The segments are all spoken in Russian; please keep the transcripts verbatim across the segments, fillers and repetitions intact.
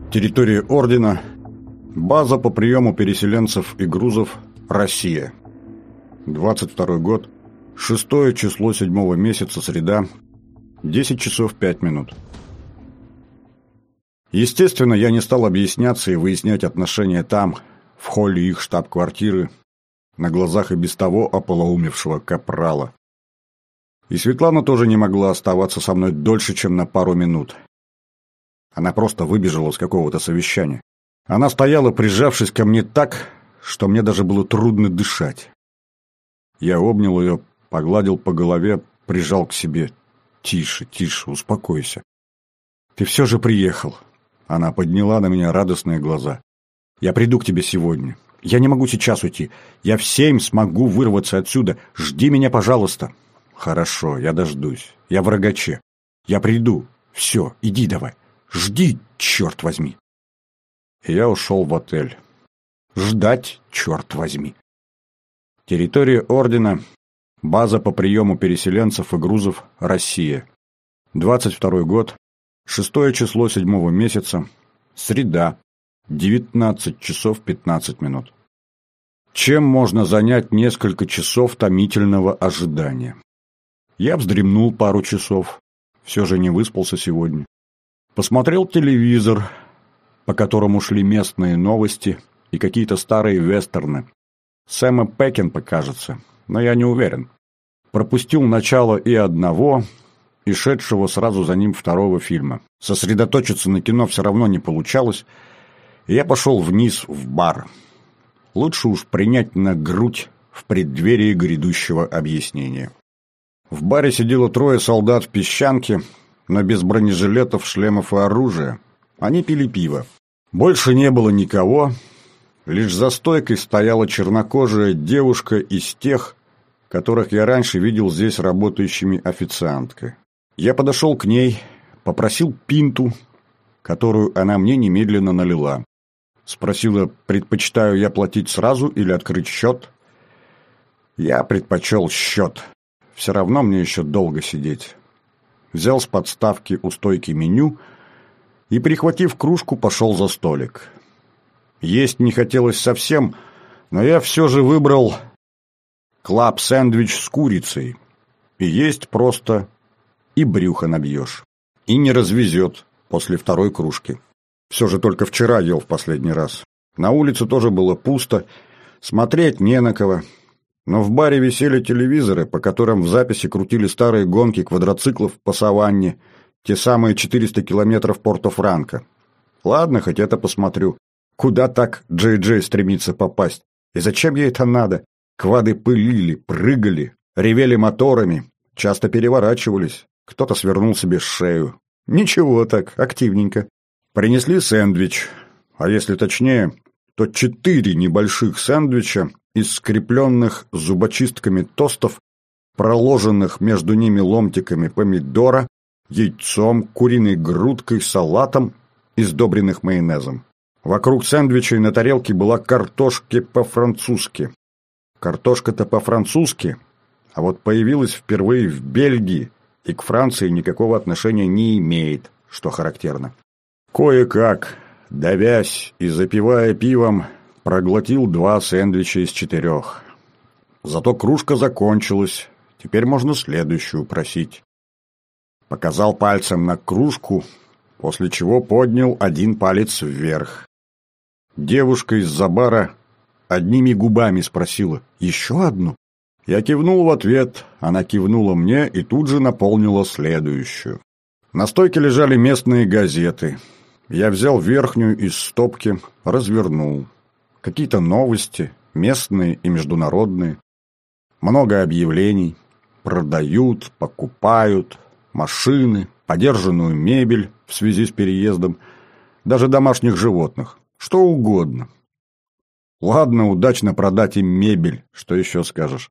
Территория Ордена. База по приему переселенцев и грузов. Россия. двадцать второй год. Шестое число седьмого месяца. Среда. десять часов пять минут. Естественно, я не стал объясняться и выяснять отношения там, в холле их штаб-квартиры, на глазах и без того ополоумевшего капрала. И Светлана тоже не могла оставаться со мной дольше, чем на пару минут. Она просто выбежала с какого-то совещания. Она стояла, прижавшись ко мне так, что мне даже было трудно дышать. Я обнял ее, погладил по голове, прижал к себе. «Тише, тише, успокойся. Ты все же приехал». Она подняла на меня радостные глаза. «Я приду к тебе сегодня. Я не могу сейчас уйти. Я в семь смогу вырваться отсюда. Жди меня, пожалуйста». «Хорошо, я дождусь. Я в Рогаче. Я приду. Все, иди давай. Жди, черт возьми». И я ушел в отель. Ждать, черт возьми. Территория Ордена. База по приему переселенцев и грузов. Россия. двадцать второй год. Шестое число седьмого месяца. Среда. девятнадцать часов пятнадцать минут. Чем можно занять несколько часов томительного ожидания? Я вздремнул пару часов. Все же не выспался сегодня. Посмотрел телевизор, по которому шли местные новости и какие-то старые вестерны. Сэма Пекинпа, кажется, но я не уверен. Пропустил начало и одного, и шедшего сразу за ним второго фильма. Сосредоточиться на кино все равно не получалось, и я пошел вниз в бар. Лучше уж принять на грудь в преддверии грядущего объяснения. В баре сидело трое солдат в песчанке, но без бронежилетов, шлемов и оружия. Они пили пиво. Больше не было никого, лишь за стойкой стояла чернокожая девушка из тех, которых я раньше видел здесь работающими официанткой. Я подошел к ней, попросил пинту, которую она мне немедленно налила. Спросила, предпочитаю я платить сразу или открыть счет. Я предпочел счет. Все равно мне еще долго сидеть. Взял с подставки у стойки меню и, прихватив кружку, пошел за столик. Есть не хотелось совсем, но я все же выбрал клаб-сэндвич с курицей. И есть просто, и брюхо набьешь. И не развезет после второй кружки. Все же только вчера ел в последний раз. На улице тоже было пусто, смотреть не на кого. Но в баре висели телевизоры, по которым в записи крутили старые гонки квадроциклов по саванне, те самые четыреста километров Порто-Франко. Ладно, хоть это посмотрю. Куда так Джей-Джей стремится попасть? И зачем ей это надо? Квады пылили, прыгали, ревели моторами, часто переворачивались. Кто-то свернул себе шею. Ничего так, активненько. Принесли сэндвич, а если точнее, то четыре небольших сэндвича из скрепленных зубочистками тостов, проложенных между ними ломтиками помидора, яйцом, куриной грудкой, салатом и сдобренных майонезом. Вокруг сэндвичей на тарелке была картошка по-французски. Картошка-то по-французски, а вот появилась впервые в Бельгии и к Франции никакого отношения не имеет, что характерно. Кое-как, давясь и запивая пивом, проглотил два сэндвича из четырех. Зато кружка закончилась, теперь можно следующую просить. Показал пальцем на кружку, после чего поднял один палец вверх. Девушка из-за бара одними губами спросила: «Еще одну?» Я кивнул в ответ, она кивнула мне и тут же наполнила следующую. На стойке лежали местные газеты. Я взял верхнюю из стопки, развернул. Какие-то новости, местные и международные. Много объявлений. Продают, покупают, машины, подержанную мебель в связи с переездом, даже домашних животных, что угодно. Ладно, удачно продать им мебель, что еще скажешь.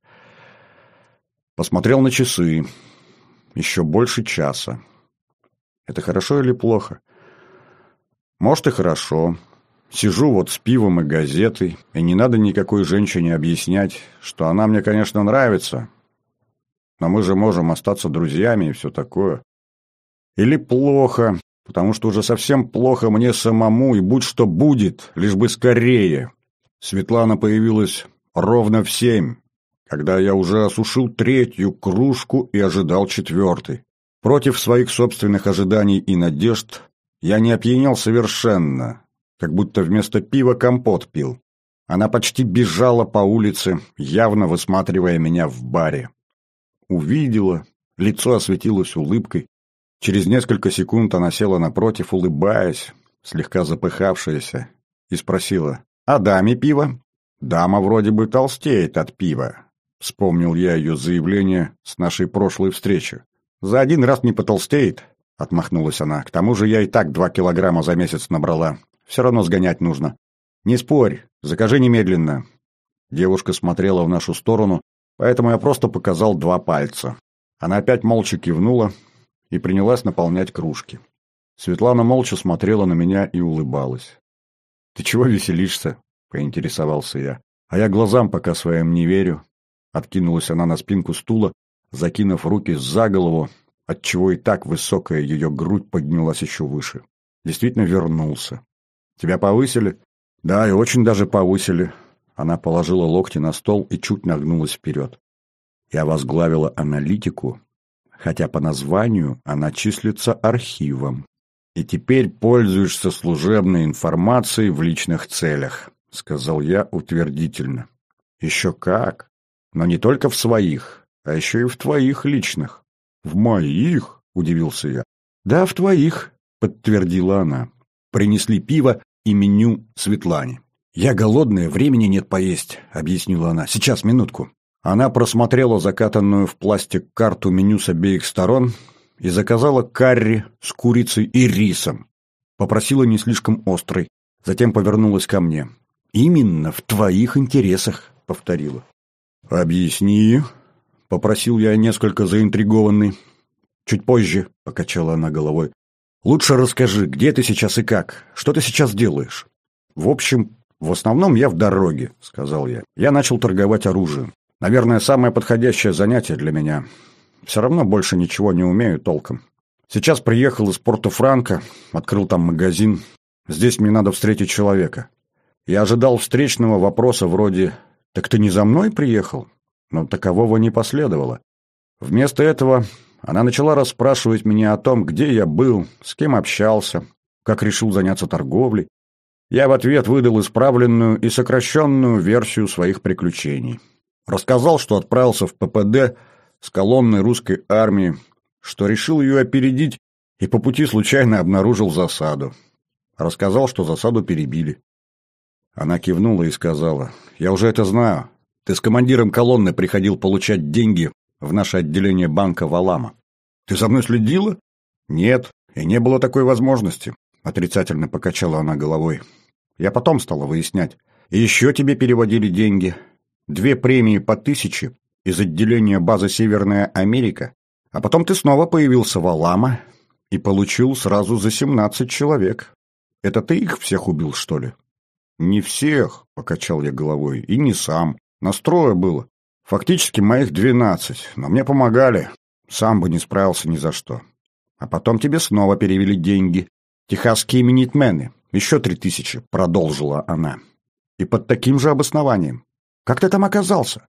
Посмотрел на часы. Еще больше часа. Это хорошо или плохо? Может и хорошо. Сижу вот с пивом и газетой, и не надо никакой женщине объяснять, что она мне, конечно, нравится, но мы же можем остаться друзьями и все такое. Или плохо, потому что уже совсем плохо мне самому, и будь что будет, лишь бы скорее. Светлана появилась ровно в семь, когда я уже осушил третью кружку и ожидал четвертой. Против своих собственных ожиданий и надежд я не опьянел совершенно, как будто вместо пива компот пил. Она почти бежала по улице, явно высматривая меня в баре. Увидела, лицо осветилось улыбкой. Через несколько секунд она села напротив, улыбаясь, слегка запыхавшаяся, и спросила: «А даме пиво?» «Дама вроде бы толстеет от пива», — вспомнил я ее заявление с нашей прошлой встречи. «За один раз не потолстеет», — отмахнулась она. «К тому же я и так два килограмма за месяц набрала. Все равно сгонять нужно». «Не спорь, закажи немедленно». Девушка смотрела в нашу сторону, поэтому я просто показал два пальца. Она опять молча кивнула и принялась наполнять кружки. Светлана молча смотрела на меня и улыбалась. «Ты чего веселишься?» — поинтересовался я. «А я глазам пока своим не верю». Откинулась она на спинку стула, закинув руки за голову, отчего и так высокая ее грудь поднялась еще выше. «Действительно вернулся». «Тебя повысили?» «Да, и очень даже повысили». Она положила локти на стол и чуть нагнулась вперед. «Я возглавила аналитику, хотя по названию она числится архивом. И теперь пользуешься служебной информацией в личных целях», — сказал я утвердительно. «Еще как. Но не только в своих, а еще и в твоих личных». «В моих?» — удивился я. «Да, в твоих», — подтвердила она. Принесли пиво и меню Светлане. «Я голодная, времени нет поесть», — объяснила она. «Сейчас, минутку». Она просмотрела закатанную в пластик карту меню с обеих сторон и заказала карри с курицей и рисом. Попросила не слишком острый, затем повернулась ко мне. «Именно в твоих интересах», — повторила. «Объясни», — попросил я, несколько заинтригованный. «Чуть позже», — покачала она головой. «Лучше расскажи, где ты сейчас и как? Что ты сейчас делаешь?» «В общем, в основном я в дороге», — сказал я. «Я начал торговать оружием. Наверное, самое подходящее занятие для меня. Все равно больше ничего не умею толком. Сейчас приехал из Порто-Франко, открыл там магазин. Здесь мне надо встретить человека. Я ожидал встречного вопроса вроде «Так ты не за мной приехал?» Но такового не последовало. Вместо этого она начала расспрашивать меня о том, где я был, с кем общался, как решил заняться торговлей. Я в ответ выдал исправленную и сокращенную версию своих приключений. Рассказал, что отправился в ППД с колонной русской армии, что решил ее опередить и по пути случайно обнаружил засаду. Рассказал, что засаду перебили. Она кивнула и сказала: «Я уже это знаю. Ты с командиром колонны приходил получать деньги в наше отделение банка Валама. Ты за мной следила?» «Нет, и не было такой возможности», — отрицательно покачала она головой. «Я потом стала выяснять. И еще тебе переводили деньги. Две премии по тысяче из отделения базы Северная Америка, а потом ты снова появился в Алама и получил сразу за семнадцать человек. Это ты их всех убил, что ли?» «Не всех», — покачал я головой, — «и не сам. Настроя было. Фактически моих двенадцать, но мне помогали. Сам бы не справился ни за что. А потом тебе снова перевели деньги. Техасские минитмены. Еще три тысячи», — продолжила она. «И под таким же обоснованием. Как ты там оказался?»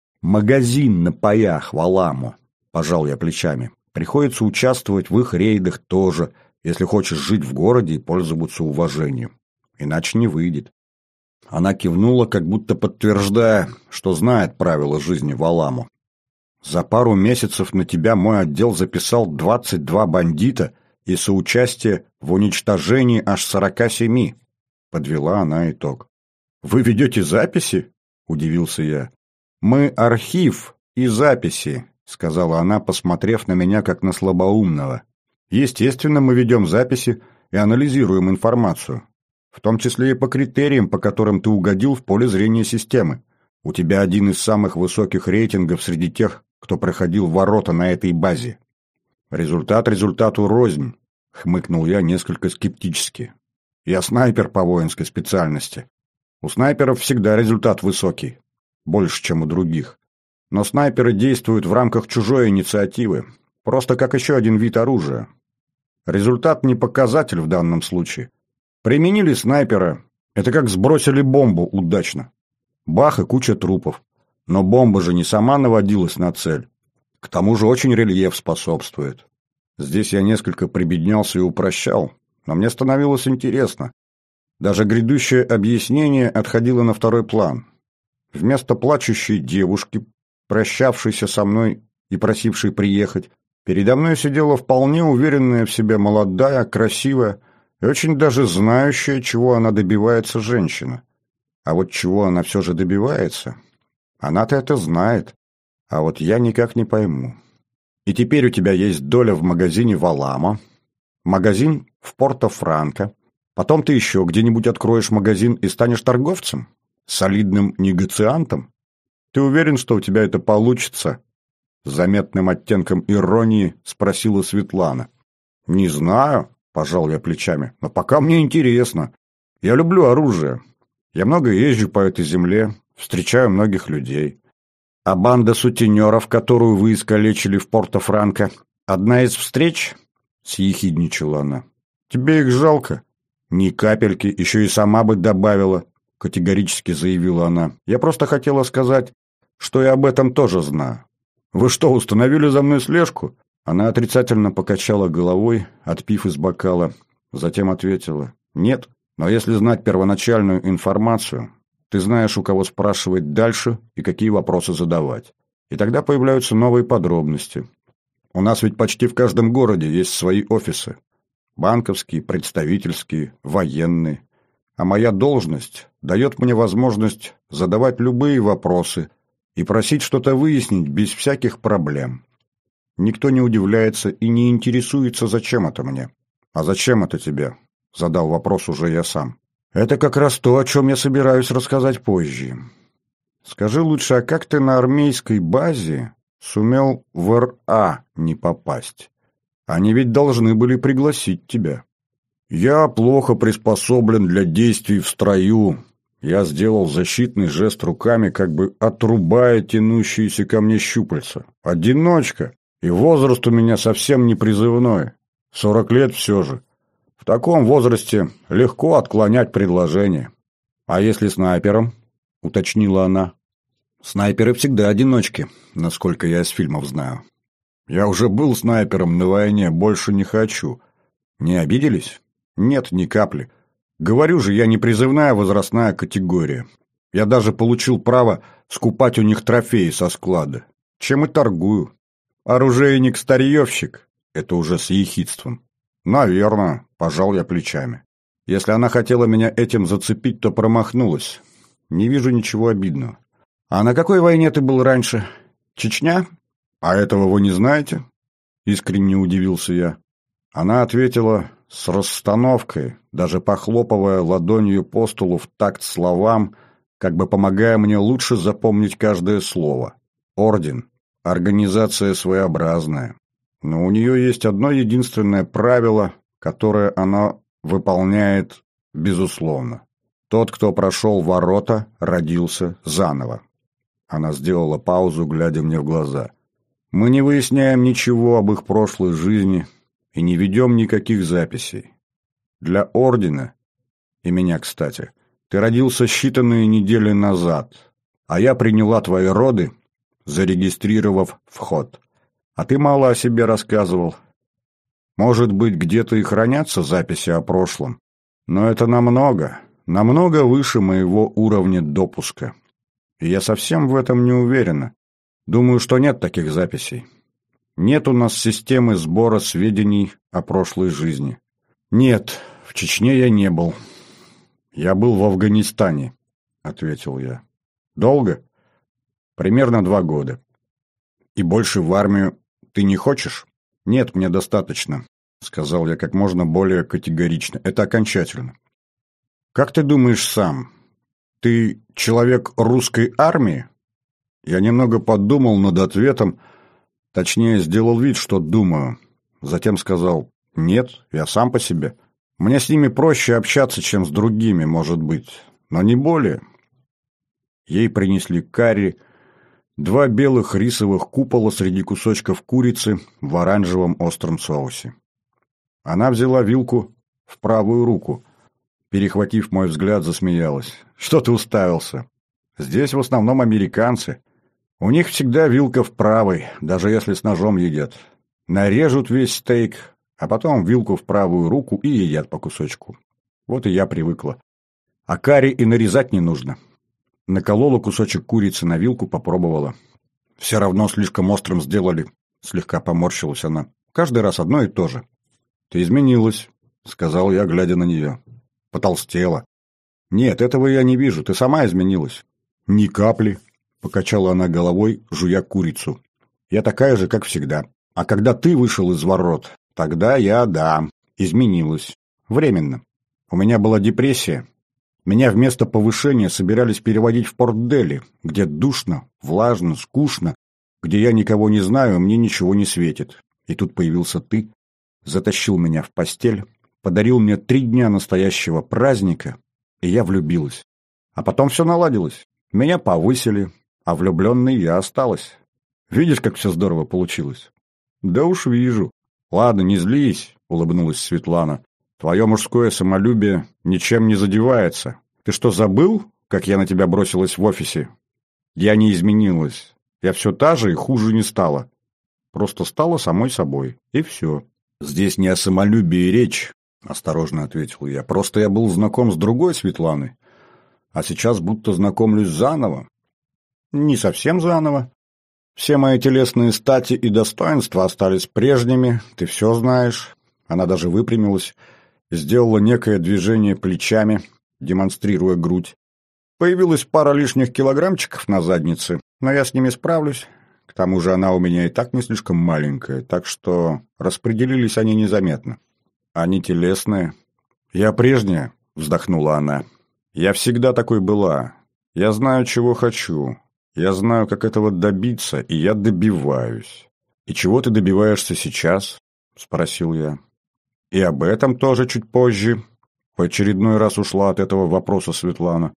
«Магазин на паях в Аламу», — пожал я плечами. «Приходится участвовать в их рейдах тоже, если хочешь жить в городе и пользоваться уважением. Иначе не выйдет». Она кивнула, как будто подтверждая, что знает правила жизни в Аламу. «За пару месяцев на тебя мой отдел записал двадцать два бандита и соучастие в уничтожении аж сорока семи», — подвела она итог. «Вы ведете записи?» — удивился я. «Мы архив и записи», — сказала она, посмотрев на меня как на слабоумного. «Естественно, мы ведем записи и анализируем информацию, в том числе и по критериям, по которым ты угодил в поле зрения системы. У тебя один из самых высоких рейтингов среди тех, кто проходил ворота на этой базе». «Результат результату рознь», — хмыкнул я несколько скептически. «Я снайпер по воинской специальности. У снайперов всегда результат высокий, больше, чем у других. Но снайперы действуют в рамках чужой инициативы, просто как еще один вид оружия. Результат не показатель в данном случае. Применили снайпера. Это как сбросили бомбу удачно. Бах и куча трупов. Но бомба же не сама наводилась на цель. К тому же очень рельеф способствует. Здесь я несколько прибеднялся и упрощал, но мне становилось интересно. Даже грядущее объяснение отходило на второй план. Вместо плачущей девушки, прощавшейся со мной и просившей приехать, передо мной сидела вполне уверенная в себе молодая, красивая и очень даже знающая, чего она добивается женщина. А вот чего она все же добивается, она-то это знает, а вот я никак не пойму. И теперь у тебя есть доля в магазине Валама, магазин в Порто-Франко, потом ты еще где-нибудь откроешь магазин и станешь торговцем, солидным негациантом. Ты уверен, что у тебя это получится? С заметным оттенком иронии спросила Светлана. «Не знаю», – пожал я плечами, – «но пока мне интересно. Я люблю оружие. Я много езжу по этой земле, встречаю многих людей. А банда сутенеров, которую вы искалечили в Порто-Франко, одна из встреч?» – съехидничала она. «Тебе их жалко?» «Ни капельки, еще и сама бы добавила», – категорически заявила она. «Я просто хотела сказать, что я об этом тоже знаю». «Вы что, установили за мной слежку?» Она отрицательно покачала головой, отпив из бокала. Затем ответила: «Нет, но если знать первоначальную информацию, ты знаешь, у кого спрашивать дальше и какие вопросы задавать. И тогда появляются новые подробности. У нас ведь почти в каждом городе есть свои офисы. Банковские, представительские, военные. А моя должность дает мне возможность задавать любые вопросы и просить что-то выяснить без всяких проблем. Никто не удивляется и не интересуется, зачем это мне. «А зачем это тебе?» – задал вопрос уже я сам. «Это как раз то, о чем я собираюсь рассказать позже. Скажи лучше, а как ты на армейской базе сумел в эр а не попасть? Они ведь должны были пригласить тебя». «Я плохо приспособлен для действий в строю». Я сделал защитный жест руками, как бы отрубая тянущиеся ко мне щупальца. «Одиночка, и возраст у меня совсем не призывной. Сорок лет все же. В таком возрасте легко отклонять предложение». «А если снайпером?» — уточнила она. «Снайперы всегда одиночки, насколько я из фильмов знаю». «Я уже был снайпером на войне, больше не хочу». «Не обиделись?» «Нет, ни капли. Говорю же, я не призывная возрастная категория. Я даже получил право скупать у них трофеи со склада. Чем и торгую. Оружейник-старьевщик» — это уже с ехидством. «Наверное», — пожал я плечами. «Если она хотела меня этим зацепить, то промахнулась. Не вижу ничего обидного». «А на какой войне ты был раньше? Чечня?» «А этого вы не знаете?» — искренне удивился я. Она ответила с расстановкой, даже похлопывая ладонью по столу в такт словам, как бы помогая мне лучше запомнить каждое слово. «Орден. Организация своеобразная. Но у нее есть одно единственное правило, которое она выполняет безусловно. Тот, кто прошел ворота, родился заново». Она сделала паузу, глядя мне в глаза. «Мы не выясняем ничего об их прошлой жизни и не ведем никаких записей. Для ордена, и меня, кстати, ты родился считанные недели назад, а я приняла твои роды, зарегистрировав вход. А ты мало о себе рассказывал. Может быть, где-то и хранятся записи о прошлом, но это намного, намного выше моего уровня допуска. И я совсем в этом не уверена. Думаю, что нет таких записей. Нет у нас системы сбора сведений о прошлой жизни. Нет, в Чечне я не был. Я был в Афганистане, ответил я. Долго? Примерно два года. И больше в армию ты не хочешь? Нет, мне достаточно, сказал я как можно более категорично. Это окончательно. Как ты думаешь сам? Ты человек русской армии? Я немного подумал над ответом, точнее, сделал вид, что думаю. Затем сказал: «Нет, я сам по себе. Мне с ними проще общаться, чем с другими, может быть, но не более». Ей принесли карри, два белых рисовых купола среди кусочков курицы в оранжевом остром соусе. Она взяла вилку в правую руку. Перехватив мой взгляд, засмеялась. «Что ты уставился? Здесь в основном американцы. У них всегда вилка в правой, даже если с ножом едят. Нарежут весь стейк, а потом вилку в правую руку и едят по кусочку. Вот и я привыкла. А карри и нарезать не нужно». Наколола кусочек курицы на вилку, попробовала. «Все равно слишком острым сделали», — слегка поморщилась она. «Каждый раз одно и то же». «Ты изменилась», — сказал я, глядя на нее. «Потолстела». «Нет, этого я не вижу, ты сама изменилась». «Ни капли», — покачала она головой, жуя курицу. «Я такая же, как всегда. А когда ты вышел из ворот, тогда я, да, изменилась. Временно. У меня была депрессия. Меня вместо повышения собирались переводить в Порт-Дели, где душно, влажно, скучно, где я никого не знаю, мне ничего не светит. И тут появился ты, затащил меня в постель, подарил мне три дня настоящего праздника, и я влюбилась. А потом все наладилось. Меня повысили, а влюбленной я осталась. Видишь, как все здорово получилось?» «Да уж вижу». «Ладно, не злись», — улыбнулась Светлана. «Твое мужское самолюбие ничем не задевается. Ты что, забыл, как я на тебя бросилась в офисе? Я не изменилась. Я все та же и хуже не стала. Просто стала самой собой. И все». «Здесь не о самолюбии речь», — осторожно ответил я. «Просто я был знаком с другой Светланой, а сейчас будто знакомлюсь заново». «Не совсем заново. Все мои телесные стати и достоинства остались прежними, ты все знаешь». Она даже выпрямилась, сделала некое движение плечами, демонстрируя грудь. «Появилась пара лишних килограммчиков на заднице, но я с ними справлюсь. К тому же она у меня и так не слишком маленькая, так что распределились они незаметно». «Они телесные». «Я прежняя», — вздохнула она. «Я всегда такой была. Я знаю, чего хочу. Я знаю, как этого добиться, и я добиваюсь». «И чего ты добиваешься сейчас?» — спросил я. «И об этом тоже чуть позже». В очередной раз ушла от этого вопроса Светлана.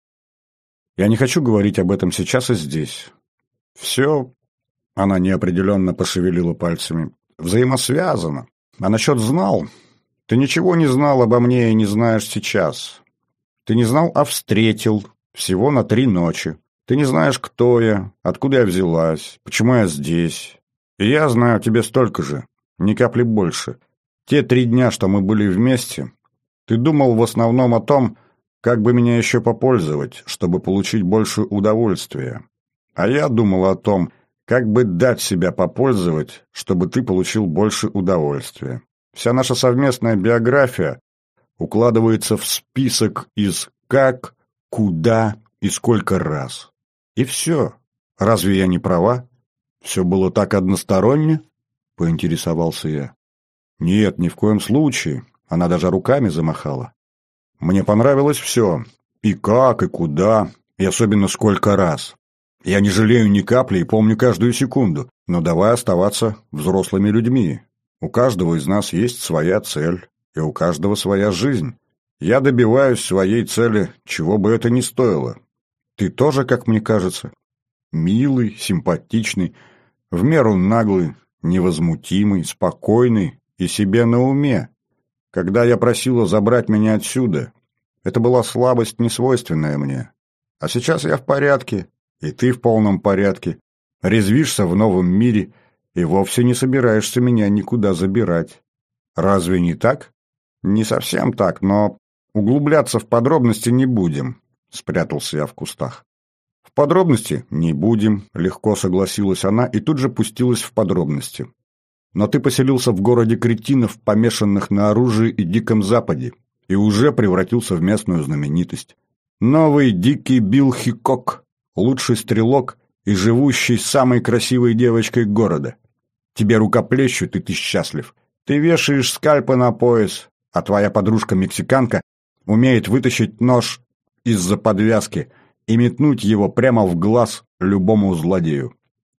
«Я не хочу говорить об этом сейчас и здесь. Все...» — она неопределенно пошевелила пальцами. «Взаимосвязано. А насчет знал? Ты ничего не знал обо мне и не знаешь сейчас. Ты не знал, а встретил. Всего на три ночи. Ты не знаешь, кто я, откуда я взялась, почему я здесь. И я знаю о тебе столько же, ни капли больше. Те три дня, что мы были вместе, ты думал в основном о том, как бы меня еще попользовать, чтобы получить больше удовольствия. А я думал о том, как бы дать себя попользовать, чтобы ты получил больше удовольствия. Вся наша совместная биография укладывается в список из «как», «куда» и «сколько раз». И все. Разве я не права? Все было так односторонне? Поинтересовался я. Нет, ни в коем случае. Она даже руками замахала. Мне понравилось все. И как, и куда, и особенно сколько раз. Я не жалею ни капли и помню каждую секунду. Но давай оставаться взрослыми людьми. У каждого из нас есть своя цель, и у каждого своя жизнь. Я добиваюсь своей цели, чего бы это ни стоило. Ты тоже, как мне кажется, милый, симпатичный, в меру наглый, невозмутимый, спокойный и себе на уме. Когда я просила забрать меня отсюда, это была слабость, несвойственная мне. А сейчас я в порядке, и ты в полном порядке. Резвишься в новом мире и вовсе не собираешься меня никуда забирать. Разве не так? Не совсем так, но углубляться в подробности не будем. Спрятался я в кустах. «В подробности не будем», — легко согласилась она и тут же пустилась в подробности. «Но ты поселился в городе кретинов, помешанных на оружии и Диком Западе, и уже превратился в местную знаменитость. Новый дикий Билл Хикок, лучший стрелок и живущий с самой красивой девочкой города. Тебе рукоплещут, и ты счастлив. Ты вешаешь скальпы на пояс, а твоя подружка-мексиканка умеет вытащить нож из-за подвязки и метнуть его прямо в глаз любому злодею.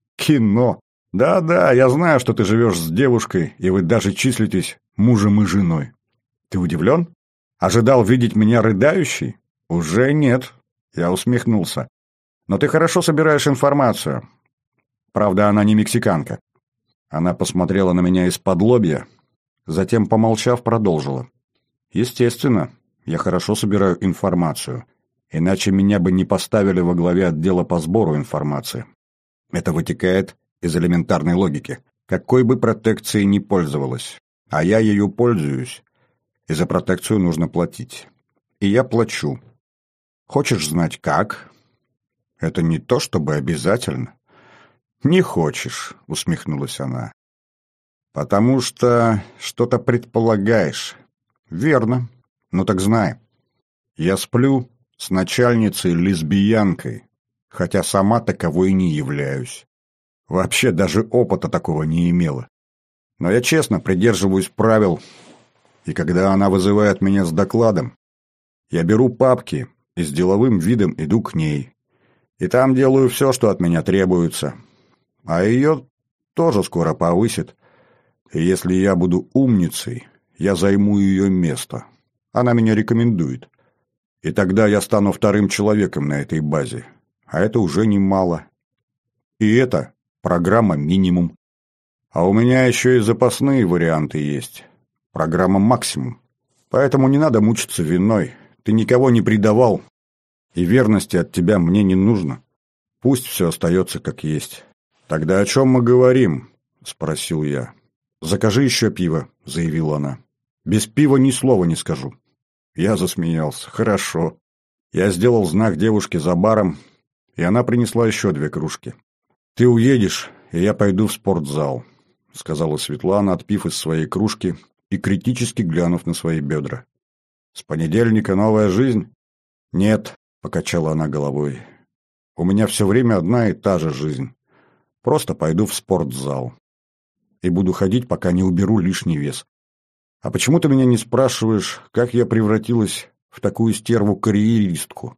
Кино! Да-да, я знаю, что ты живешь с девушкой, и вы даже числитесь мужем и женой. Ты удивлен? Ожидал видеть меня рыдающей? Уже нет. Я усмехнулся. Но ты хорошо собираешь информацию. Правда, она не мексиканка. Она посмотрела на меня из-под лобья, Затем, помолчав, продолжила. Естественно, я хорошо собираю информацию, иначе меня бы не поставили во главе отдела по сбору информации. Это вытекает из элементарной логики. Какой бы протекцией ни пользовалась, а я ею пользуюсь, и за протекцию нужно платить. И я плачу. Хочешь знать как? Это не то чтобы обязательно. Не хочешь, усмехнулась она. Потому что что-то предполагаешь. Верно. Ну так знай. Я сплю с начальницей-лесбиянкой, хотя сама таковой не являюсь. Вообще даже опыта такого не имела. Но я честно придерживаюсь правил, и когда она вызывает меня с докладом, я беру папки и с деловым видом иду к ней. И там делаю все, что от меня требуется. А ее тоже скоро повысит. И если я буду умницей, я займу ее место. Она меня рекомендует. И тогда я стану вторым человеком на этой базе. А это уже немало. И это программа минимум. А у меня еще и запасные варианты есть. Программа максимум. Поэтому не надо мучиться виной. Ты никого не предавал. И верности от тебя мне не нужно. Пусть все остается как есть. Тогда о чем мы говорим? Спросил я. Закажи еще пиво, заявила она. Без пива ни слова не скажу. Я засмеялся. Хорошо. Я сделал знак девушке за баром, и она принесла еще две кружки. Ты уедешь, и я пойду в спортзал, сказала Светлана, отпив из своей кружки и критически глянув на свои бедра. С понедельника новая жизнь? Нет, покачала она головой. У меня все время одна и та же жизнь. Просто пойду в спортзал. И буду ходить, пока не уберу лишний вес. А почему ты меня не спрашиваешь, как я превратилась в такую стерву-карьеристку?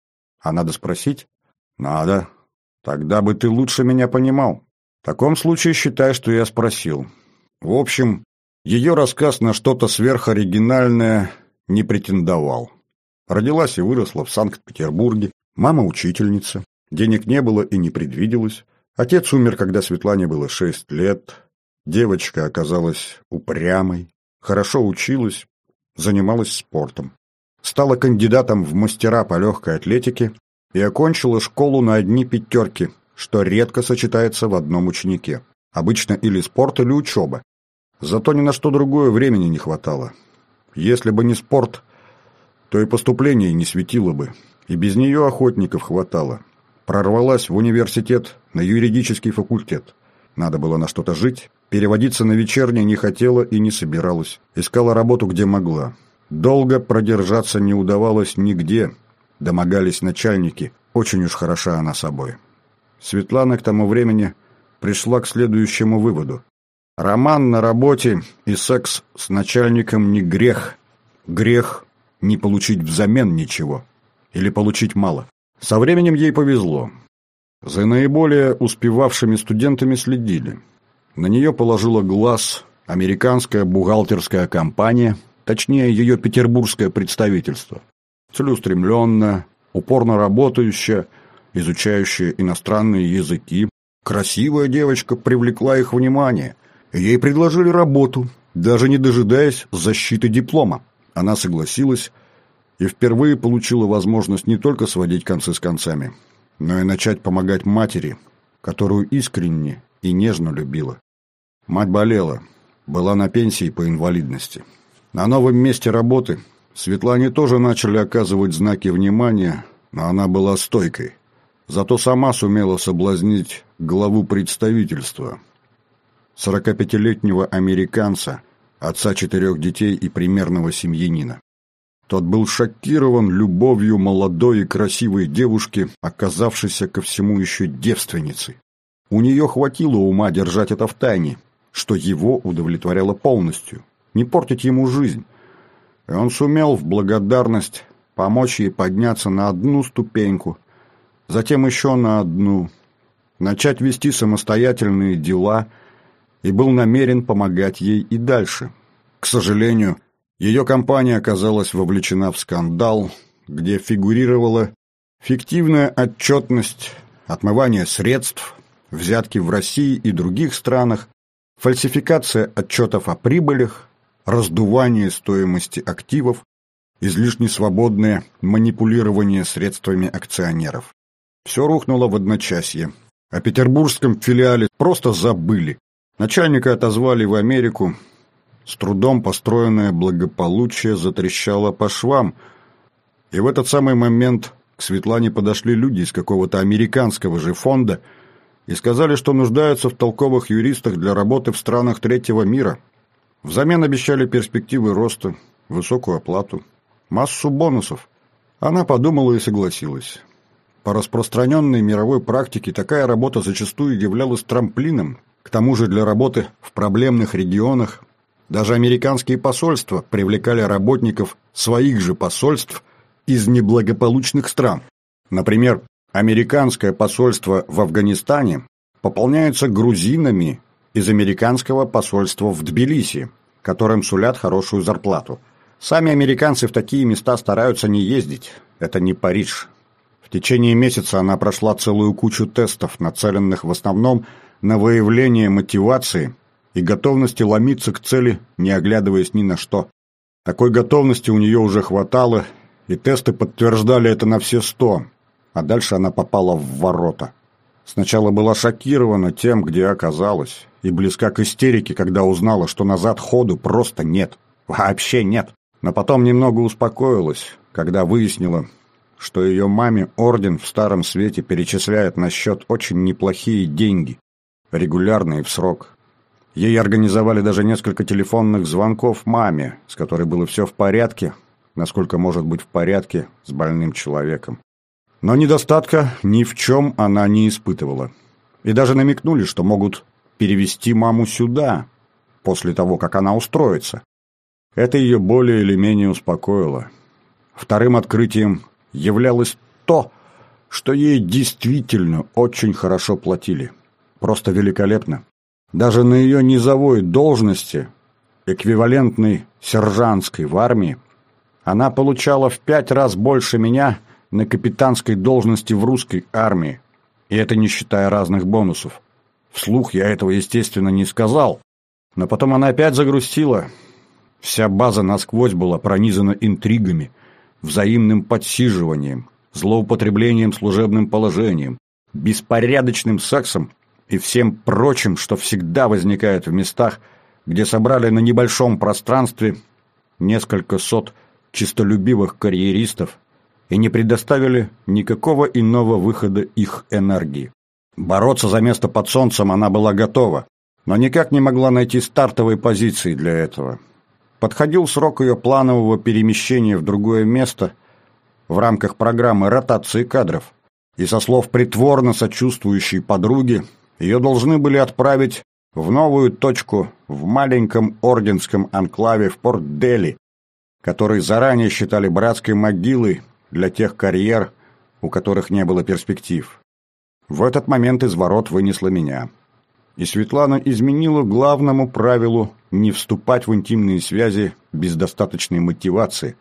А надо спросить? Надо. Тогда бы ты лучше меня понимал. В таком случае считай, что я спросил. В общем, ее рассказ на что-то сверхоригинальное не претендовал. Родилась и выросла в Санкт-Петербурге. Мама учительница. Денег не было и не предвиделось. Отец умер, когда Светлане было шесть лет. Девочка оказалась упрямой, хорошо училась, занималась спортом. Стала кандидатом в мастера по легкой атлетике и окончила школу на одни пятерки, что редко сочетается в одном ученике. Обычно или спорт, или учеба. Зато ни на что другое времени не хватало. Если бы не спорт, то и поступление не светило бы, и без нее охотников хватало. Прорвалась в университет на юридический факультет. Надо было на что-то жить. Переводиться на вечернее не хотела и не собиралась. Искала работу, где могла. Долго продержаться не удавалось нигде. Домогались начальники. Очень уж хороша она собой. Светлана к тому времени пришла к следующему выводу. Роман на работе и секс с начальником не грех. Грех не получить взамен ничего. Или получить мало. Со временем ей повезло. За наиболее успевавшими студентами следили. На нее положила глаз американская бухгалтерская компания, точнее ее петербургское представительство. Целеустремленная, упорно работающая, изучающая иностранные языки. Красивая девочка привлекла их внимание. Ей предложили работу, даже не дожидаясь защиты диплома. Она согласилась и впервые получила возможность не только сводить концы с концами, но и начать помогать матери, которую искренне и нежно любила. Мать болела, была на пенсии по инвалидности. На новом месте работы Светлане тоже начали оказывать знаки внимания, но она была стойкой. Зато сама сумела соблазнить главу представительства, сорокапятилетнего американца, отца четырех детей и примерного семьянина. Тот был шокирован любовью молодой и красивой девушки, оказавшейся ко всему еще девственницей. У нее хватило ума держать это в тайне, что его удовлетворяло полностью, не портить ему жизнь. И он сумел в благодарность помочь ей подняться на одну ступеньку, затем еще на одну, начать вести самостоятельные дела и был намерен помогать ей и дальше. К сожалению, ее компания оказалась вовлечена в скандал, где фигурировала фиктивная отчетность, отмывание средств, взятки в России и других странах, фальсификация отчетов о прибылях раздувание стоимости активов, излишне свободное манипулирование средствами акционеров. Все рухнуло в одночасье. О петербургском филиале просто забыли. Начальника отозвали в Америку. С трудом построенное благополучие затрещало по швам. И в этот самый момент к Светлане подошли люди из какого-то американского же фонда и сказали, что нуждаются в толковых юристах для работы в странах третьего мира. Взамен обещали перспективы роста, высокую оплату, массу бонусов. Она подумала и согласилась. По распространенной мировой практике такая работа зачастую являлась трамплином, к тому же для работы в проблемных регионах. Даже американские посольства привлекали работников своих же посольств из неблагополучных стран. Например, американское посольство в Афганистане пополняется грузинами из американского посольства в Тбилиси, которым сулят хорошую зарплату. Сами американцы в такие места стараются не ездить. Это не Париж. В течение месяца она прошла целую кучу тестов, нацеленных в основном на выявление мотивации и готовности ломиться к цели, не оглядываясь ни на что. Такой готовности у нее уже хватало, и тесты подтверждали это на все сто, а дальше она попала в ворота. Сначала была шокирована тем, где оказалась, и близка к истерике, когда узнала, что назад ходу просто нет. Вообще нет. Но потом немного успокоилась, когда выяснила, что ее маме орден в Старом Свете перечисляет на счет очень неплохие деньги, регулярные в срок. Ей организовали даже несколько телефонных звонков маме, с которой было все в порядке, насколько может быть в порядке с больным человеком. Но недостатка ни в чем она не испытывала. И даже намекнули, что могут перевести маму сюда, после того, как она устроится. Это ее более или менее успокоило. Вторым открытием являлось то, что ей действительно очень хорошо платили. Просто великолепно. Даже на ее низовой должности, эквивалентной сержантской в армии, она получала в пять раз больше меня на капитанской должности в русской армии. И это не считая разных бонусов. Вслух я этого, естественно, не сказал. Но потом она опять загрустила. Вся база насквозь была пронизана интригами, взаимным подсиживанием, злоупотреблением служебным положением, беспорядочным сексом и всем прочим, что всегда возникает в местах, где собрали на небольшом пространстве несколько сот честолюбивых карьеристов и не предоставили никакого иного выхода их энергии. Бороться за место под солнцем она была готова, но никак не могла найти стартовой позиции для этого. Подходил срок ее планового перемещения в другое место в рамках программы ротации кадров, и со слов притворно сочувствующей подруги ее должны были отправить в новую точку в маленьком орденском анклаве в Порт-Дели, который заранее считали братской могилой для тех карьер, у которых не было перспектив. В этот момент из ворот вынесла меня. И Светлана изменила главному правилу не вступать в интимные связи без достаточной мотивации.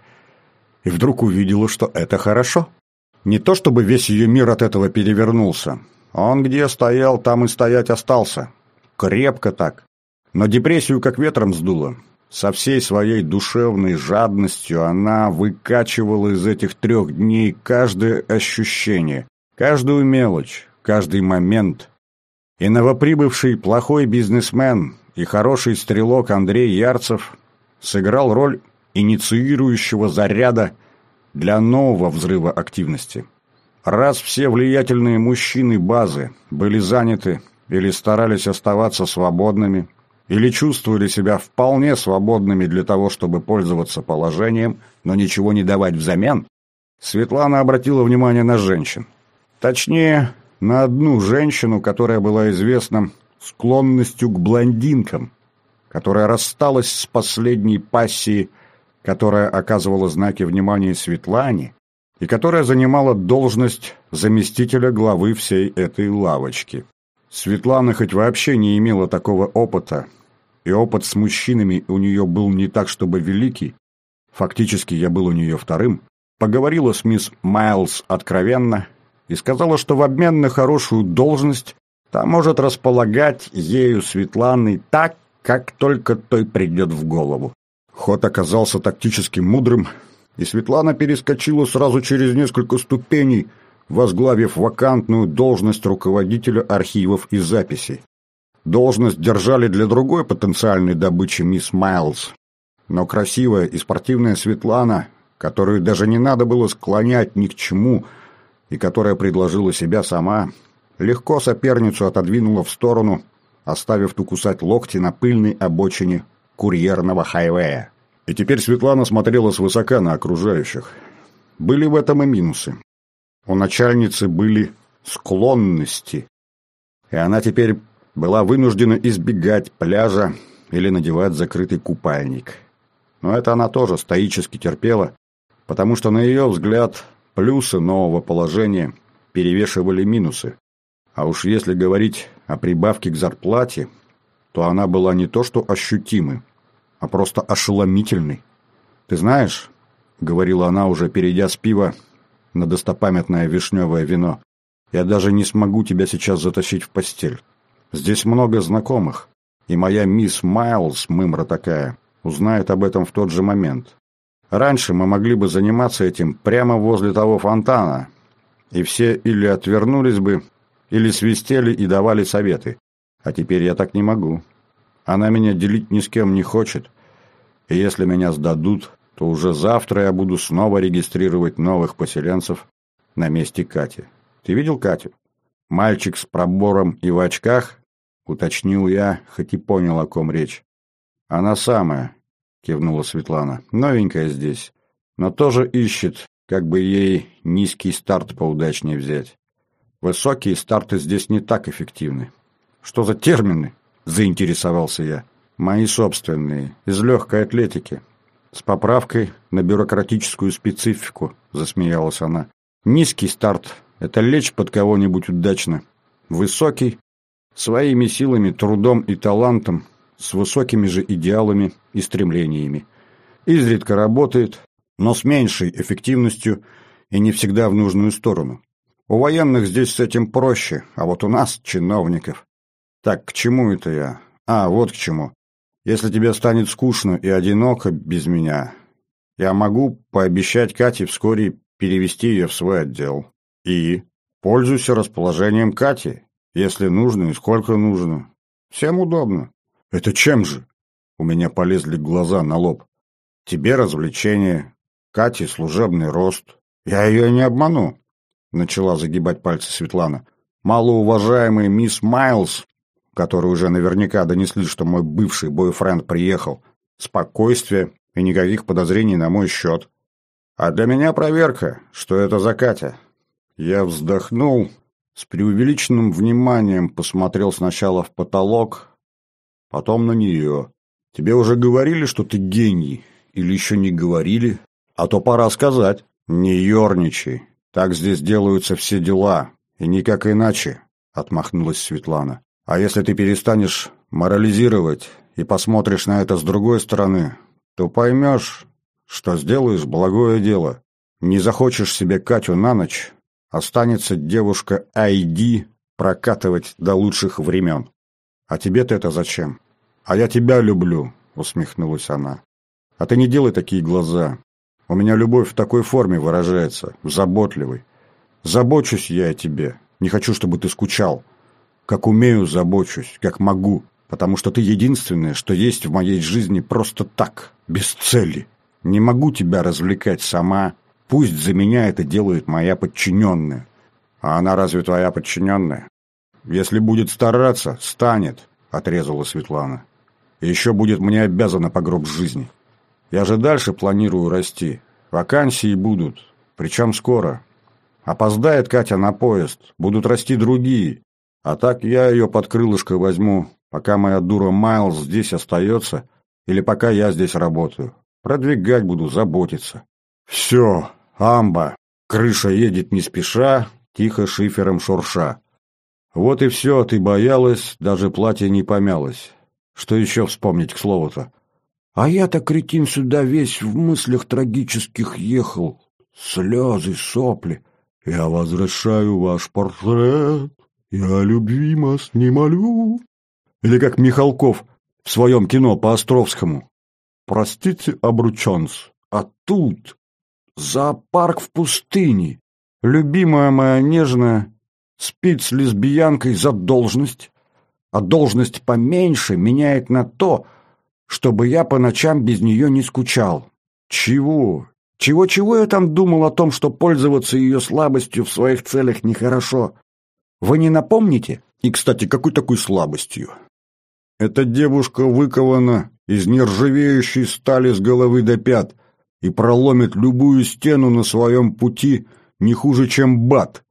И вдруг увидела, что это хорошо. Не то чтобы весь ее мир от этого перевернулся. Он где стоял, там и стоять остался. Крепко так. Но депрессию как ветром сдуло. Со всей своей душевной жадностью она выкачивала из этих трех дней каждое ощущение, каждую мелочь, каждый момент. И новоприбывший плохой бизнесмен и хороший стрелок Андрей Ярцев сыграл роль инициирующего заряда для нового взрыва активности. Раз все влиятельные мужчины базы были заняты или старались оставаться свободными, или чувствовали себя вполне свободными для того, чтобы пользоваться положением, но ничего не давать взамен, Светлана обратила внимание на женщин. Точнее, на одну женщину, которая была известна склонностью к блондинкам, которая рассталась с последней пассией, которая оказывала знаки внимания Светлане, и которая занимала должность заместителя главы всей этой лавочки. Светлана хоть вообще не имела такого опыта, и опыт с мужчинами у нее был не так, чтобы великий, фактически я был у нее вторым, поговорила с мисс Майлз откровенно и сказала, что в обмен на хорошую должность та может располагать ею Светланой так, как только той придет в голову. Ход оказался тактически мудрым, и Светлана перескочила сразу через несколько ступеней, возглавив вакантную должность руководителя архивов и записей. Должность держали для другой потенциальной добычи мисс Майлз, но красивая и спортивная Светлана, которую даже не надо было склонять ни к чему, и которая предложила себя сама, легко соперницу отодвинула в сторону, оставив ту кусать локти на пыльной обочине курьерного хайвея. И теперь Светлана смотрела свысока на окружающих. Были в этом и минусы. У начальницы были склонности, и она теперь была вынуждена избегать пляжа или надевать закрытый купальник. Но это она тоже стоически терпела, потому что, на ее взгляд, плюсы нового положения перевешивали минусы. А уж если говорить о прибавке к зарплате, то она была не то что ощутимой, а просто ошеломительной. «Ты знаешь, — говорила она, уже перейдя с пива на достопамятное вишневое вино, — я даже не смогу тебя сейчас затащить в постель. Здесь много знакомых, и моя мисс Майлз, мымра такая, узнает об этом в тот же момент. Раньше мы могли бы заниматься этим прямо возле того фонтана, и все или отвернулись бы, или свистели и давали советы. А теперь я так не могу. Она меня делить ни с кем не хочет, и если меня сдадут, то уже завтра я буду снова регистрировать новых поселенцев на месте Кати. Ты видел Катю? Мальчик с пробором и в очках?» — уточнил я, хоть и понял, о ком речь. «Она самая», — кивнула Светлана, — «новенькая здесь, но тоже ищет, как бы ей низкий старт поудачнее взять. Высокие старты здесь не так эффективны». «Что за термины?» — заинтересовался я. «Мои собственные, из легкой атлетики. С поправкой на бюрократическую специфику», — засмеялась она. «Низкий старт — это лечь под кого-нибудь удачно. Высокий — своими силами, трудом и талантом, с высокими же идеалами и стремлениями. Изредка работает, но с меньшей эффективностью и не всегда в нужную сторону. У военных здесь с этим проще, а вот у нас, чиновников. Так, к чему это я? А, вот к чему. Если тебе станет скучно и одиноко без меня, я могу пообещать Кате вскоре перевести ее в свой отдел. И пользуйся расположением Кати, если нужно и сколько нужно. Всем удобно». «Это чем же?» У меня полезли глаза на лоб. «Тебе развлечение, Кате служебный рост. Я ее не обману», — начала загибать пальцы Светлана. «Малоуважаемый мисс Майлз, который уже наверняка донесли, что мой бывший бойфренд приехал, спокойствие и никаких подозрений на мой счет. А для меня проверка, что это за Катя». Я вздохнул, с преувеличенным вниманием посмотрел сначала в потолок, потом на нее. «Тебе уже говорили, что ты гений? Или еще не говорили? А то пора сказать». «Не ерничай. Так здесь делаются все дела, и никак иначе», — отмахнулась Светлана. «А если ты перестанешь морализировать и посмотришь на это с другой стороны, то поймешь, что сделаешь благое дело. Не захочешь себе Катю на ночь, останется девушка Ай Ди прокатывать до лучших времен. А тебе-то это зачем?» «А я тебя люблю», — усмехнулась она. «А ты не делай такие глаза. У меня любовь в такой форме выражается, в заботливой. Забочусь я о тебе, не хочу, чтобы ты скучал. Как умею, забочусь, как могу, потому что ты единственное, что есть в моей жизни просто так, без цели. Не могу тебя развлекать сама, пусть за меня это делает моя подчиненная». «А она разве твоя подчиненная?» «Если будет стараться, станет», — отрезала Светлана. «И еще будет мне обязана по гроб жизни. Я же дальше планирую расти. Вакансии будут, причем скоро. Опоздает Катя на поезд, будут расти другие. А так я ее под крылышко возьму, пока моя дура Майлз здесь остается, или пока я здесь работаю. Продвигать буду, заботиться». «Все, амба, крыша едет не спеша, тихо шифером шурша. Вот и все, ты боялась, даже платье не помялось. Что еще вспомнить к слову-то?» «А я-то, кретин, сюда весь в мыслях трагических ехал. Слезы, сопли. Я возвращаю ваш портрет, я любви вас не молю». Или как Михалков в своем кино по Островскому. Простите, обрученс, а тут зоопарк в пустыне. Любимая моя нежная спит с лесбиянкой за должность, а должность поменьше меняет на то, чтобы я по ночам без нее не скучал. Чего? Чего-чего я там думал о том, что пользоваться ее слабостью в своих целях нехорошо? Вы не напомните? И, кстати, какой такой слабостью? Эта девушка выкована из нержавеющей стали с головы до пят и проломит любую стену на своем пути не хуже, чем бат.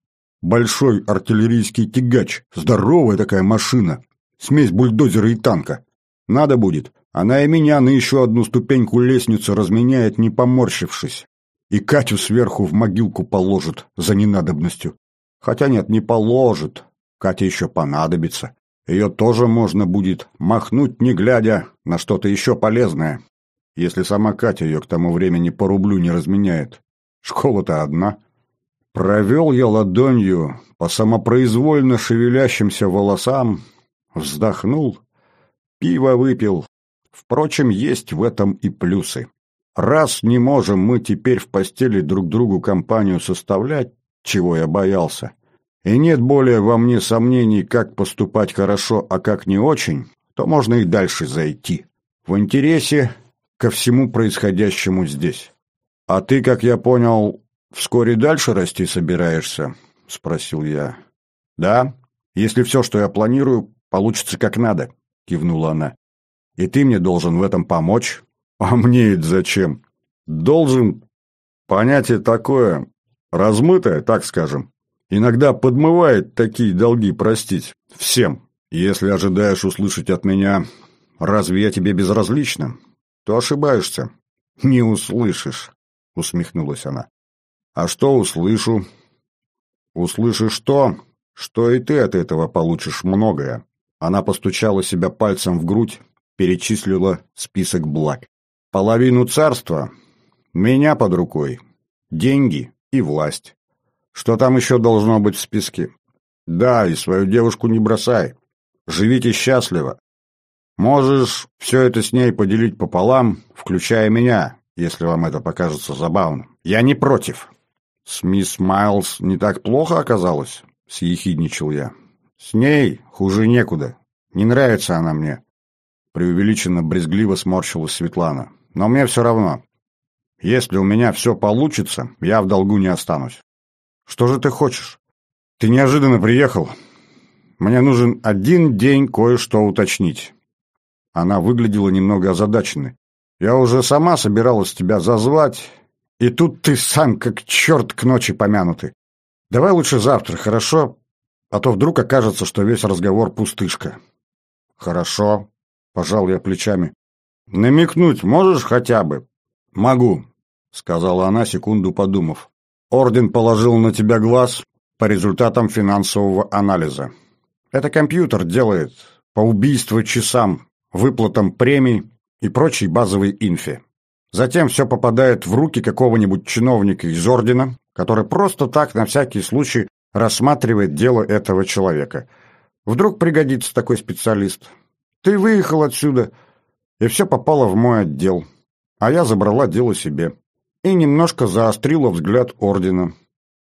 Большой артиллерийский тягач, здоровая такая машина, смесь бульдозера и танка. Надо будет, она и меня на еще одну ступеньку лестницы разменяет, не поморщившись, и Катю сверху в могилку положит за ненадобностью. Хотя нет, не положит, Катя еще понадобится. Ее тоже можно будет махнуть, не глядя, на что-то еще полезное, если сама Катя ее к тому времени по рублю не разменяет. Школа-то одна. Провел я ладонью по самопроизвольно шевелящимся волосам, вздохнул, пиво выпил. Впрочем, есть в этом и плюсы. Раз не можем мы теперь в постели друг другу компанию составлять, чего я боялся, и нет более во мне сомнений, как поступать хорошо, а как не очень, то можно и дальше зайти. В интересе ко всему происходящему здесь. А ты, как я понял, вскоре дальше расти собираешься? — спросил я. — Да, если все, что я планирую, получится как надо, — кивнула она. — И ты мне должен в этом помочь. — А мне это зачем? — Должен. Понятие такое, размытое, так скажем. Иногда подмывает такие долги простить. Всем. Если ожидаешь услышать от меня «разве я тебе безразлична?», то ошибаешься. Не услышишь, усмехнулась она. А что услышу? Услышишь то, что и ты от этого получишь многое. Она постучала себя пальцем в грудь, перечислила список благ. Половину царства, меня под рукой, деньги и власть. Что там еще должно быть в списке? Да, и свою девушку не бросай. Живите счастливо. Можешь все это с ней поделить пополам, включая меня, если вам это покажется забавным. Я не против. С мисс Майлз не так плохо оказалось? Съехидничал я. С ней хуже некуда. Не нравится она мне. Преувеличенно брезгливо сморщилась Светлана. Но мне все равно. Если у меня все получится, я в долгу не останусь. Что же ты хочешь? Ты неожиданно приехал. Мне нужен один день кое-что уточнить. Она выглядела немного озадаченной. Я уже сама собиралась тебя зазвать, и тут ты сам как черт к ночи помянутый. Давай лучше завтра, хорошо? А то вдруг окажется, что весь разговор пустышка. Хорошо, пожал я плечами. Намекнуть можешь хотя бы? Могу, сказала она, секунду подумав. Орден положил на тебя глаз по результатам финансового анализа. Это компьютер делает по убийству часам, выплатам премий и прочей базовой инфе. Затем все попадает в руки какого-нибудь чиновника из Ордена, который просто так, на всякий случай, рассматривает дело этого человека. Вдруг пригодится такой специалист. Ты выехал отсюда, и все попало в мой отдел, а я забрала дело себе. И немножко заострила взгляд Ордена.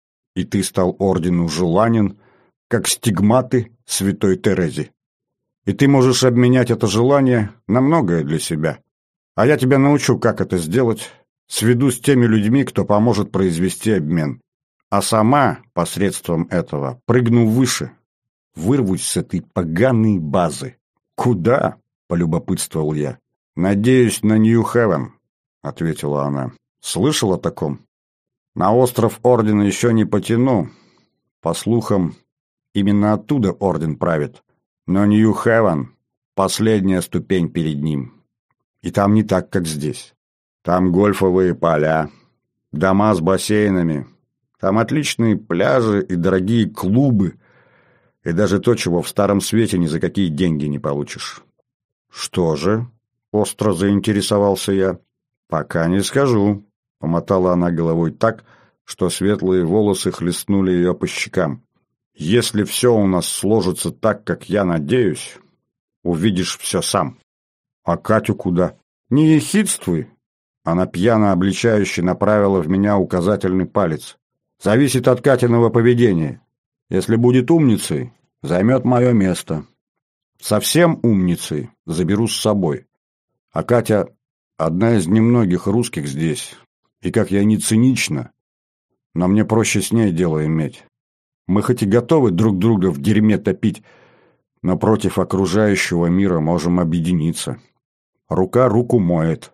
И ты стал Ордену желанен, как стигматы святой Терезе. И ты можешь обменять это желание на многое для себя. А я тебя научу, как это сделать, сведу с теми людьми, кто поможет произвести обмен. А сама, посредством этого, прыгну выше, вырвусь с этой поганой базы. Куда? — полюбопытствовал я. Надеюсь, на Нью-Хевен, — ответила она. Слышал о таком? На остров Ордена еще не потяну. По слухам, именно оттуда Орден правит. Но Нью-Хевен — последняя ступень перед ним. И там не так, как здесь. Там гольфовые поля, дома с бассейнами. Там отличные пляжи и дорогие клубы. И даже то, чего в Старом Свете ни за какие деньги не получишь. Что же? Остро заинтересовался я. Пока не скажу. Помотала она головой так, что светлые волосы хлестнули ее по щекам. Если все у нас сложится так, как я надеюсь, увидишь все сам. А Катю куда? «Не ехидствуй!» Она пьяно обличающе направила в меня указательный палец. «Зависит от Катиного поведения. Если будет умницей, займет мое место. Совсем умницей заберу с собой. А Катя одна из немногих русских здесь. И как я не цинично, но мне проще с ней дело иметь. Мы хоть и готовы друг друга в дерьме топить, но против окружающего мира можем объединиться. Рука руку моет».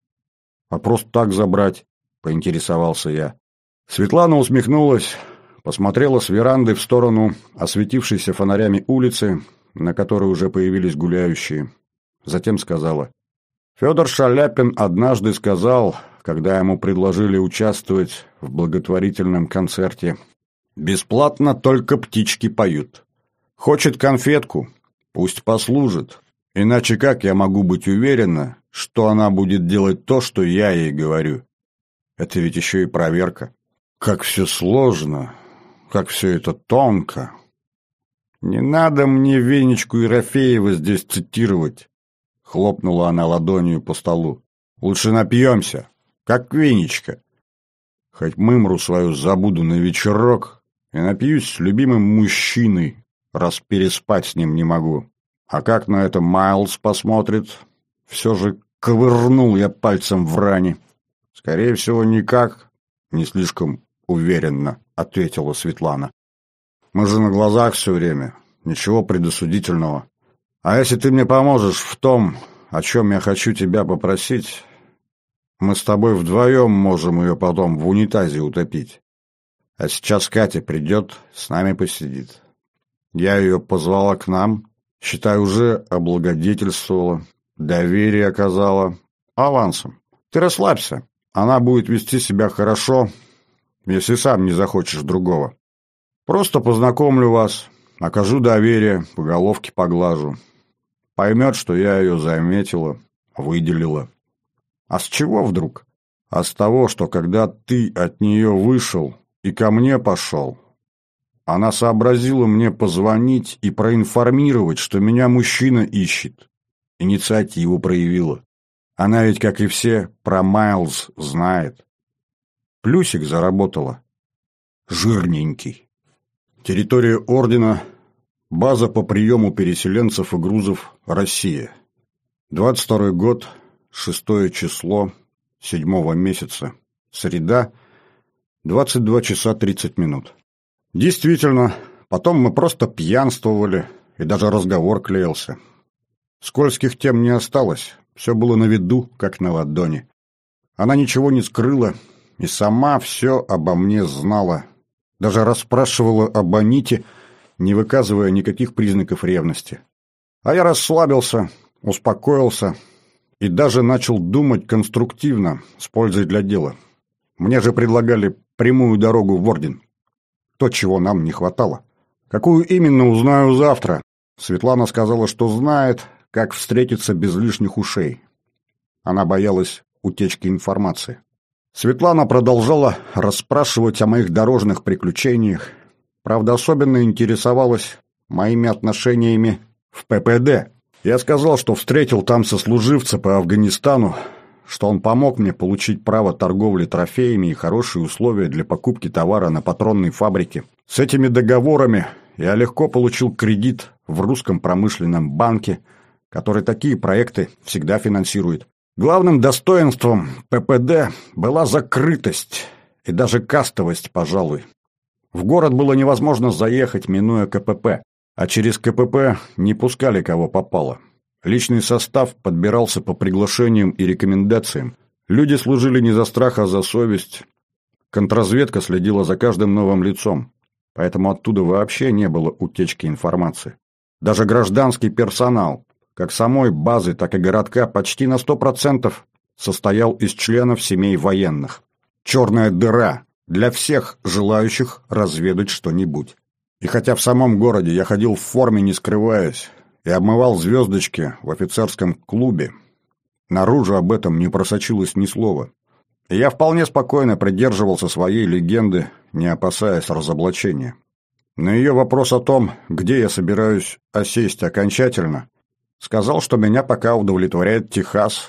«А просто так забрать?» — поинтересовался я. Светлана усмехнулась, посмотрела с веранды в сторону осветившейся фонарями улицы, на которой уже появились гуляющие. Затем сказала: «Федор Шаляпин однажды сказал, когда ему предложили участвовать в благотворительном концерте: бесплатно только птички поют. Хочет конфетку, пусть послужит. Иначе как я могу быть уверена, что она будет делать то, что я ей говорю? Это ведь еще и проверка. Как все сложно, как все это тонко. Не надо мне Венечку Ерофеева здесь цитировать», — хлопнула она ладонью по столу. «Лучше напьемся, как Венечка. Хоть мымру свою забуду на вечерок и напьюсь с любимым мужчиной, раз переспать с ним не могу. А как на это Майлз посмотрит? Все же ковырнул я пальцем в ране». «Скорее всего, никак», — не слишком уверенно ответила Светлана. «Мы же на глазах все время, ничего предосудительного. А если ты мне поможешь в том, о чем я хочу тебя попросить, мы с тобой вдвоем можем ее потом в унитазе утопить. А сейчас Катя придет, с нами посидит. Я ее позвала к нам, считай, уже облагодетельствовала, доверие оказала, авансом. Ты расслабься, она будет вести себя хорошо, если сам не захочешь другого. Просто познакомлю вас, окажу доверие, по головке поглажу. Поймет, что я ее заметила, выделила. А с чего вдруг? А с того, что когда ты от нее вышел и ко мне пошел, она сообразила мне позвонить и проинформировать, что меня мужчина ищет. Инициативу проявила. Она ведь, как и все, про Майлз знает. Плюсик заработала. Жирненький. Территория ордена. База по приему переселенцев и грузов «Россия». двадцать второй год, шестое число, седьмого месяца. Среда, двадцать два часа тридцать минут. Действительно, потом мы просто пьянствовали, и даже разговор клеился. Скользких тем не осталось, все было на виду, как на ладони. Она ничего не скрыла и сама все обо мне знала. Даже расспрашивала об Аните, не выказывая никаких признаков ревности. А я расслабился, успокоился и даже начал думать конструктивно, с пользой для дела. Мне же предлагали прямую дорогу в орден. То, чего нам не хватало. Какую именно, узнаю завтра. Светлана сказала, что знает, как встретиться без лишних ушей. Она боялась утечки информации. Светлана продолжала расспрашивать о моих дорожных приключениях. Правда, особенно интересовалась моими отношениями в пэ пэ дэ. Я сказал, что встретил там сослуживца по Афганистану, что он помог мне получить право торговли трофеями и хорошие условия для покупки товара на патронной фабрике. С этими договорами я легко получил кредит в Русском промышленном банке, который такие проекты всегда финансирует. Главным достоинством пэ пэ дэ была закрытость и даже кастовость, пожалуй. В город было невозможно заехать, минуя ка пэ пэ, а через ка пэ пэ не пускали кого попало. Личный состав подбирался по приглашениям и рекомендациям. Люди служили не за страх, а за совесть. Контрразведка следила за каждым новым лицом, поэтому оттуда вообще не было утечки информации. Даже гражданский персонал, как самой базы, так и городка, почти на сто процентов состоял из членов семей военных. Черная дыра для всех желающих разведать что-нибудь. И хотя в самом городе я ходил в форме, не скрываясь, и обмывал звездочки в офицерском клубе, наружу об этом не просочилось ни слова. И я вполне спокойно придерживался своей легенды, не опасаясь разоблачения. На ее вопрос о том, где я собираюсь осесть окончательно, сказал, что меня пока удовлетворяет Техас,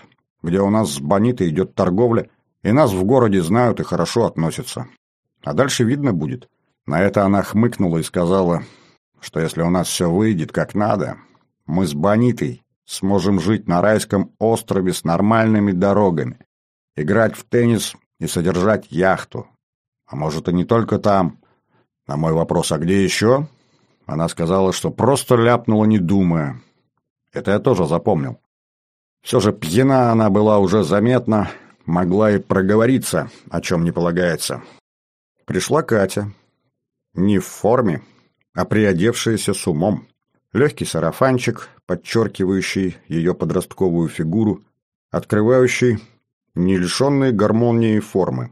где у нас с Бонитой идет торговля, и нас в городе знают и хорошо относятся. А дальше видно будет». На это она хмыкнула и сказала, что если у нас все выйдет как надо, мы с Бонитой сможем жить на райском острове с нормальными дорогами, играть в теннис и содержать яхту. А может, и не только там. На мой вопрос, а где еще? Она сказала, что просто ляпнула, не думая. Это я тоже запомнил. Все же пьяна она была уже заметно, могла и проговориться, о чем не полагается. Пришла Катя. Не в форме, а приодевшаяся с умом. Легкий сарафанчик, подчеркивающий ее подростковую фигуру, открывающий не лишенные гармонии формы.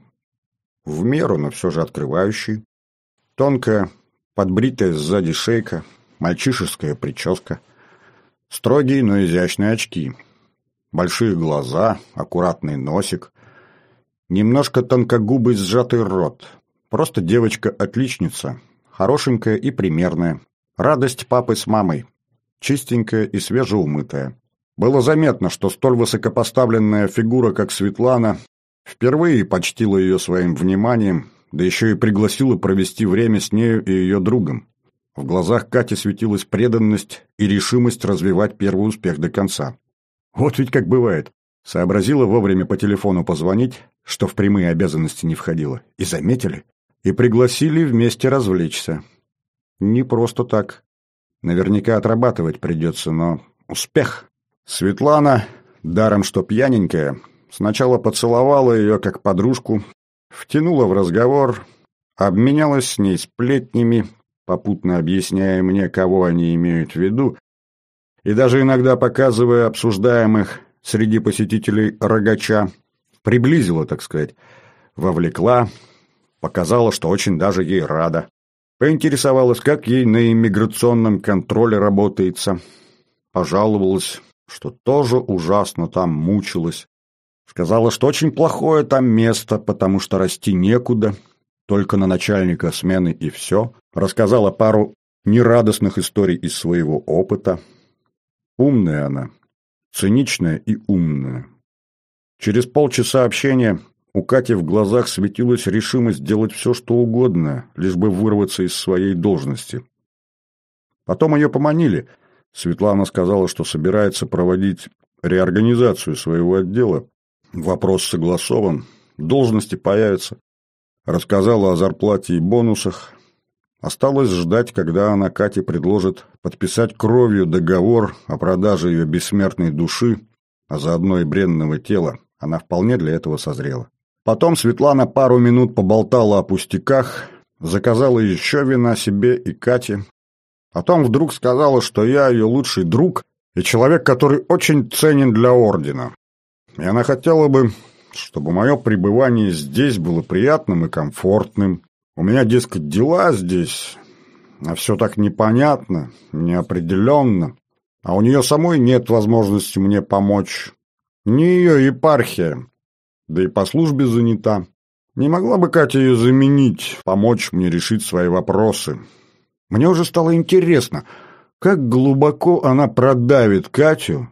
В меру, но все же открывающий. Тонкая, подбритая сзади шейка, мальчишеская прическа. Строгие, но изящные очки. Большие глаза, аккуратный носик. Немножко тонкогубый сжатый рот. Просто девочка-отличница, хорошенькая и примерная. Радость папы с мамой. Чистенькая и свежеумытая. Было заметно, что столь высокопоставленная фигура, как Светлана, впервые почтила ее своим вниманием, да еще и пригласила провести время с нею и ее другом. В глазах Кати светилась преданность и решимость развивать первый успех до конца. Вот ведь как бывает. Сообразила вовремя по телефону позвонить, что в прямые обязанности не входило. И заметили. И пригласили вместе развлечься. Не просто так. Наверняка отрабатывать придется, но успех. Светлана, даром что пьяненькая, сначала поцеловала ее как подружку, втянула в разговор, обменялась с ней сплетнями, попутно объясняя мне, кого они имеют в виду, и даже иногда показывая обсуждаемых среди посетителей рогача, приблизила, так сказать, вовлекла, показала, что очень даже ей рада. Поинтересовалась, как ей на иммиграционном контроле работается. Пожаловалась, что тоже ужасно там мучилась. Сказала, что очень плохое там место, потому что расти некуда, только на начальника смены и все. Рассказала пару нерадостных историй из своего опыта. Умная она, циничная и умная. Через полчаса общения у Кати в глазах светилась решимость делать все, что угодно, лишь бы вырваться из своей должности. Потом ее поманили. Светлана сказала, что собирается проводить реорганизацию своего отдела. Вопрос согласован, должности появятся. Рассказала о зарплате и бонусах. Осталось ждать, когда она Кате предложит подписать кровью договор о продаже ее бессмертной души, а заодно и бренного тела. Она вполне для этого созрела. Потом Светлана пару минут поболтала о пустяках, заказала еще вина себе и Кате. Потом вдруг сказала, что я ее лучший друг и человек, который очень ценен для ордена. И она хотела бы, чтобы мое пребывание здесь было приятным и комфортным. У меня, дескать, дела здесь, а все так непонятно, неопределенно. А у нее самой нет возможности мне помочь. Не ее епархия, да и по службе занята. Не могла бы Катя ее заменить, помочь мне решить свои вопросы? Мне уже стало интересно, как глубоко она продавит Катю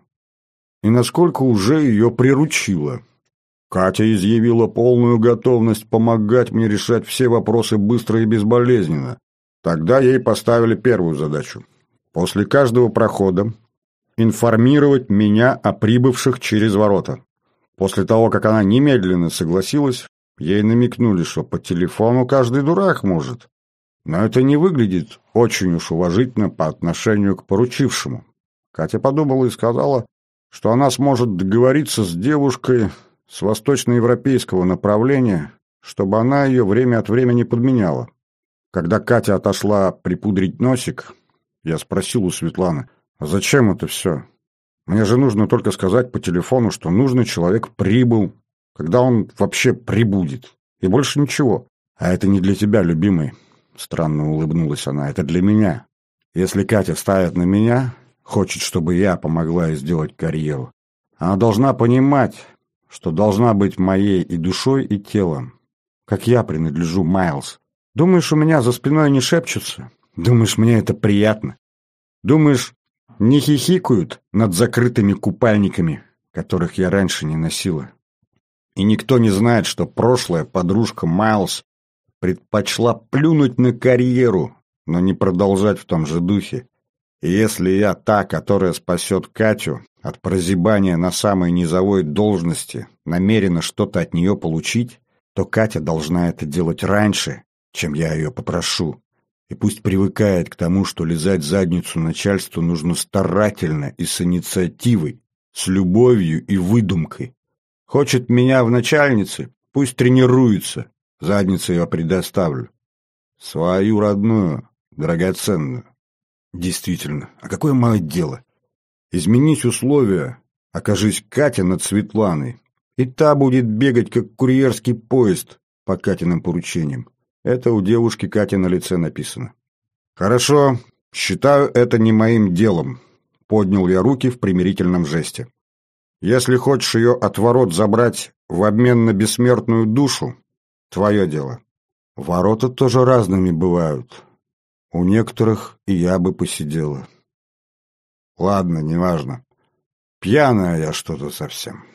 и насколько уже ее приручила. Катя изъявила полную готовность помогать мне решать все вопросы быстро и безболезненно. Тогда ей поставили первую задачу. После каждого прохода информировать меня о прибывших через ворота. После того, как она немедленно согласилась, ей намекнули, что по телефону каждый дурак может. Но это не выглядит очень уж уважительно по отношению к поручившему. Катя подумала и сказала, что она сможет договориться с девушкой с восточноевропейского направления, чтобы она ее время от времени подменяла. Когда Катя отошла припудрить носик, я спросил у Светланы, а зачем это все? Мне же нужно только сказать по телефону, что нужный человек прибыл, когда он вообще прибудет. И больше ничего. А это не для тебя, любимый. Странно улыбнулась она. Это для меня. Если Катя ставит на меня, хочет, чтобы я помогла ей сделать карьеру, она должна понимать, что должна быть моей и душой, и телом. Как я принадлежу Майлз. Думаешь, у меня за спиной не шепчутся? Думаешь, мне это приятно? Думаешь, не хихикают над закрытыми купальниками, которых я раньше не носила. И никто не знает, что прошлая подружка Майлз предпочла плюнуть на карьеру, но не продолжать в том же духе. И если я та, которая спасет Катю от прозябания на самой низовой должности, намерена что-то от нее получить, то Катя должна это делать раньше, чем я ее попрошу. И пусть привыкает к тому, что лизать задницу начальству нужно старательно и с инициативой, с любовью и выдумкой. Хочет меня в начальнице, пусть тренируется, задницу я предоставлю. Свою родную, драгоценную. Действительно, а какое мое дело? Изменить условия, окажись Катя над Светланой, и та будет бегать, как курьерский поезд по Катиным поручениям. Это у девушки Кати на лице написано. Хорошо, считаю это не моим делом. Поднял я руки в примирительном жесте. Если хочешь ее от ворот забрать в обмен на бессмертную душу, твое дело. Ворота тоже разными бывают. У некоторых и я бы посидела. Ладно, неважно. Пьяная я что-то совсем.